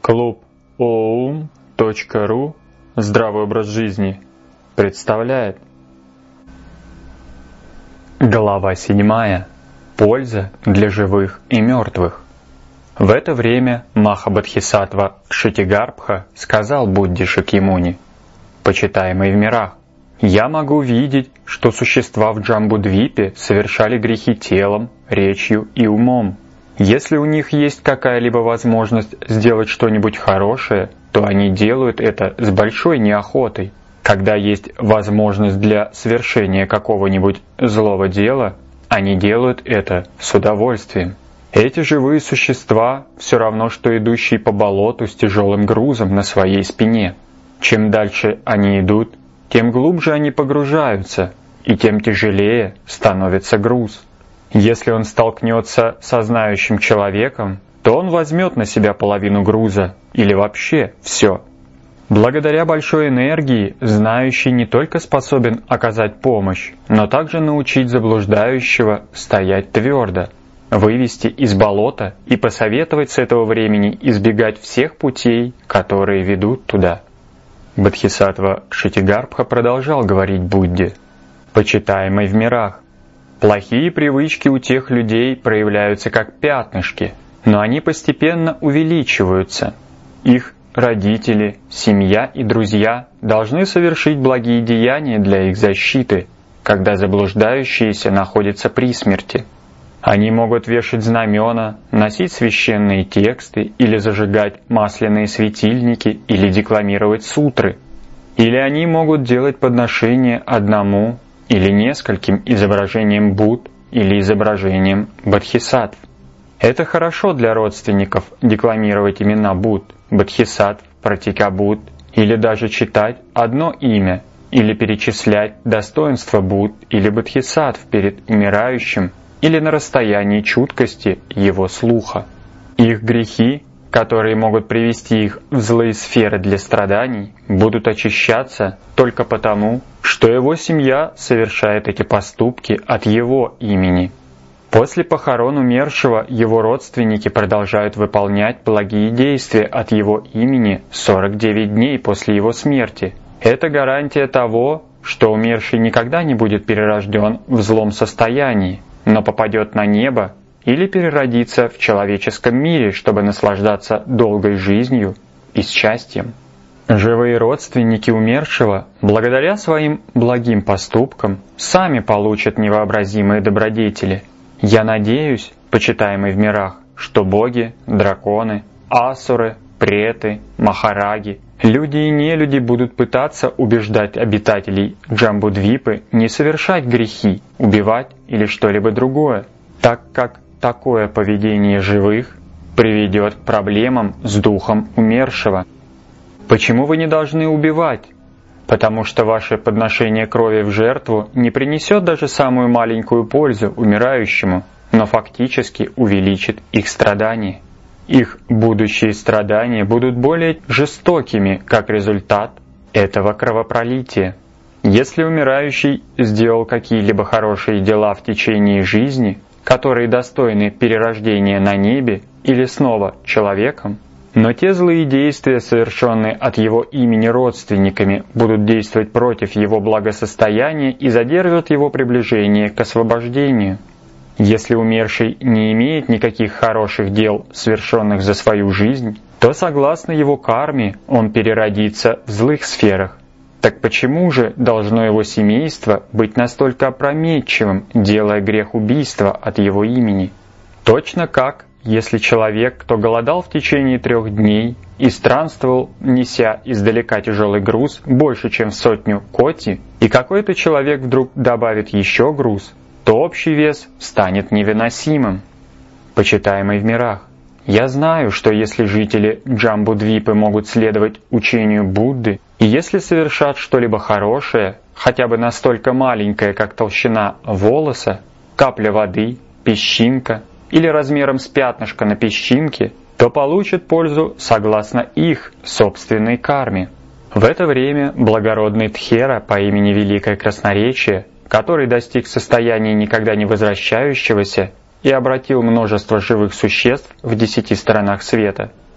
Клуб oum.ru «Здравый образ жизни» представляет. Глава 7. Польза для живых и мертвых. В это время Махабодхисаттва Кшитигарбха сказал Будде Шакьямуни: «Почитаемый в мирах, я могу видеть, что существа в Джамбудвипе совершали грехи телом, речью и умом. Если у них есть какая-либо возможность сделать что-нибудь хорошее, то они делают это с большой неохотой. Когда есть возможность для совершения какого-нибудь злого дела, они делают это с удовольствием. Эти живые существа все равно, что идущие по болоту с тяжелым грузом на своей спине. Чем дальше они идут, тем глубже они погружаются, и тем тяжелее становится груз. Если он столкнется со знающим человеком, то он возьмет на себя половину груза или вообще все. Благодаря большой энергии знающий не только способен оказать помощь, но также научить заблуждающего стоять твердо, вывести из болота и посоветовать с этого времени избегать всех путей, которые ведут туда». Бодхисаттва Кшитигарбха продолжал говорить Будде: «Почитаемый в мирах, плохие привычки у тех людей проявляются как пятнышки, но они постепенно увеличиваются. Их родители, семья и друзья должны совершить благие деяния для их защиты, когда заблуждающиеся находятся при смерти. Они могут вешать знамена, носить священные тексты или зажигать масляные светильники или декламировать сутры. Или они могут делать подношения одному или нескольким изображениям Будд или изображениям Бодхисаттв. Это хорошо для родственников декламировать имена Будд, Бодхисаттв, Пратикабудд, или даже читать одно имя, или перечислять достоинства Будд или Бодхисаттв перед умирающим или на расстоянии чуткости его слуха. Их грехи, которые могут привести их в злые сферы для страданий, будут очищаться только потому, что его семья совершает эти поступки от его имени. После похорон умершего его родственники продолжают выполнять благие действия от его имени 49 дней после его смерти. Это гарантия того, что умерший никогда не будет перерожден в злом состоянии, но попадет на небо или переродится в человеческом мире, чтобы наслаждаться долгой жизнью и счастьем. Живые родственники умершего, благодаря своим благим поступкам, сами получат невообразимые добродетели. Я надеюсь, почитаемый в мирах, что боги, драконы, асуры, преты, махараги, люди и нелюди будут пытаться убеждать обитателей Джамбудвипы не совершать грехи, убивать или что-либо другое, так как такое поведение живых приведет к проблемам с духом умершего. Почему вы не должны убивать? Потому что ваше подношение крови в жертву не принесет даже самую маленькую пользу умирающему, но фактически увеличит их страдания. Их будущие страдания будут более жестокими как результат этого кровопролития. Если умирающий сделал какие-либо хорошие дела в течение жизни, которые достойны перерождения на небе или снова человеком, но те злые действия, совершенные от его имени родственниками, будут действовать против его благосостояния и задержат его приближение к освобождению. Если умерший не имеет никаких хороших дел, совершенных за свою жизнь, то, согласно его карме, он переродится в злых сферах. Так почему же должно его семейство быть настолько опрометчивым, делая грех убийства от его имени? Точно как, если человек, кто голодал в течение 3 дней и странствовал, неся издалека тяжелый груз больше, чем в 100 коти, и какой-то человек вдруг добавит еще груз, то общий вес станет невыносимым. Почитаемый в мирах, я знаю, что если жители Джамбудвипы могут следовать учению Будды, и если совершат что-либо хорошее, хотя бы настолько маленькое, как толщина волоса, капля воды, песчинка или размером с пятнышко на песчинке, то получат пользу согласно их собственной карме. В это время благородный Тхера по имени Великое Красноречие, который достиг состояния никогда не возвращающегося и обратил множество живых существ в 10 сторонах света,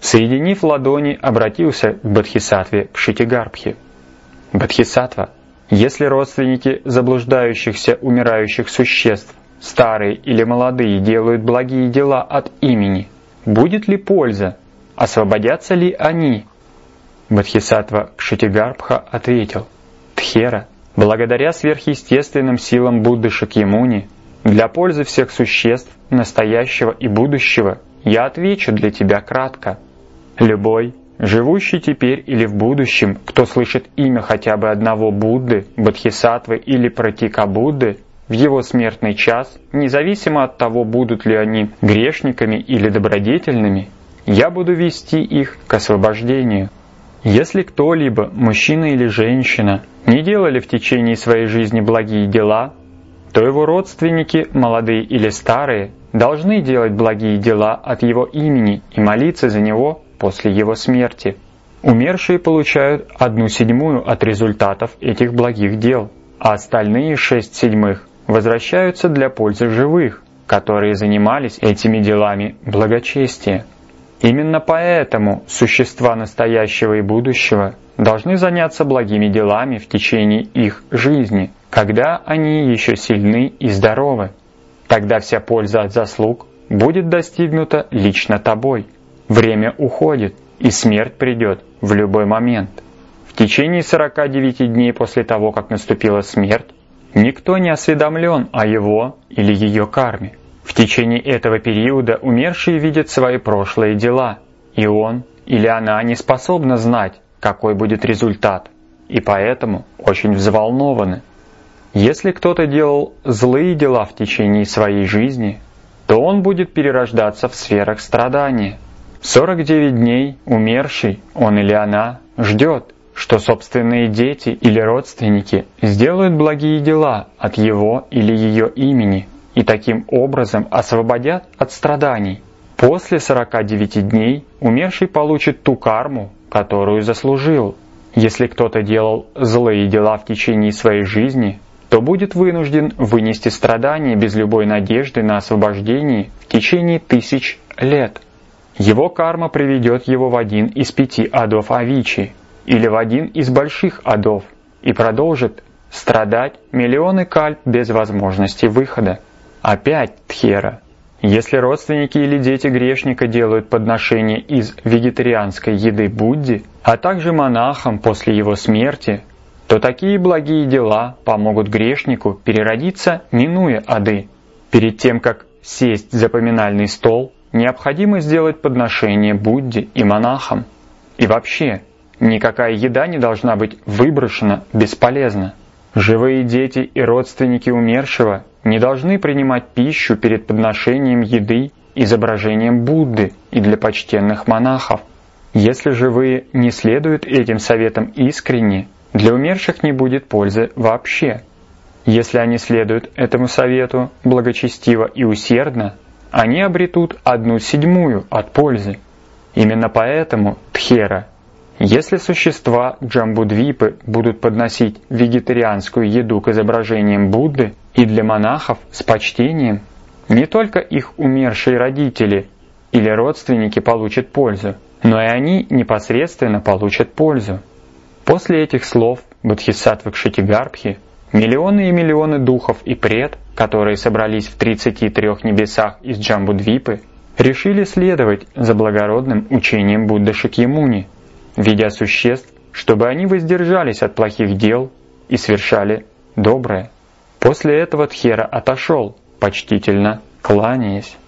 Соединив ладони, обратился к Бодхисаттве Кшитигарбхе. Бодхисаттва, если родственники заблуждающихся умирающих существ, старые или молодые, делают благие дела от имени, будет ли польза? Освободятся ли они? Бодхисаттва Кшитигарбха ответил: Тхера, благодаря сверхъестественным силам Будды Шакьямуни, для пользы всех существ, настоящего и будущего, я отвечу для тебя кратко. Любой, живущий теперь или в будущем, кто слышит имя хотя бы одного Будды, Бодхисаттвы или Пратика Будды, в его смертный час, независимо от того, будут ли они грешниками или добродетельными, я буду вести их к освобождению. Если кто-либо, мужчина или женщина, не делали в течение своей жизни благие дела, то его родственники, молодые или старые, должны делать благие дела от его имени и молиться за него после его смерти. Умершие получают 1/7 от результатов этих благих дел, а остальные 6/7 возвращаются для пользы живых, которые занимались этими делами благочестия. Именно поэтому существа настоящего и будущего должны заняться благими делами в течение их жизни, когда они еще сильны и здоровы. Тогда вся польза от заслуг будет достигнута лично тобой. Время уходит, и смерть придет в любой момент. В течение 49 дней после того, как наступила смерть, никто не осведомлен о его или ее карме. В течение этого периода умершие видят свои прошлые дела, и он или она не способна знать, какой будет результат, и поэтому очень взволнованы. Если кто-то делал злые дела в течение своей жизни, то он будет перерождаться в сферах страдания. 49 дней умерший, он или она, ждет, что собственные дети или родственники сделают благие дела от его или ее имени и таким образом освободят от страданий. После 49 дней умерший получит ту карму, которую заслужил. Если кто-то делал злые дела в течение своей жизни, то будет вынужден вынести страдания без любой надежды на освобождение в течение 1000 лет. Его карма приведет его в один из 5 адов Авичи или в один из больших адов и продолжит страдать миллионы кальп без возможности выхода. Опять Тхера. Если родственники или дети грешника делают подношение из вегетарианской еды Будде, а также монахам после его смерти, то такие благие дела помогут грешнику переродиться, минуя ады. Перед тем, как сесть за поминальный стол, необходимо сделать подношение Будде и монахам. И вообще, никакая еда не должна быть выброшена бесполезно. Живые дети и родственники умершего не должны принимать пищу перед подношением еды изображением Будды и для почтенных монахов. Если живые не следуют этим советам искренне, для умерших не будет пользы вообще. Если они следуют этому совету благочестиво и усердно, они обретут 1/7 от пользы. Именно поэтому, Тхера, если существа Джамбудвипы будут подносить вегетарианскую еду к изображениям Будды и для монахов с почтением, не только их умершие родители или родственники получат пользу, но и они непосредственно получат пользу. После этих слов Бодхисаттвы Кшитигарбхи миллионы и миллионы духов и пред, которые собрались в 33 небесах из Джамбудвипы, решили следовать за благородным учением Будды Шакьямуни, ведя существ, чтобы они воздержались от плохих дел и совершали доброе. После этого Тхера отошел, почтительно кланяясь.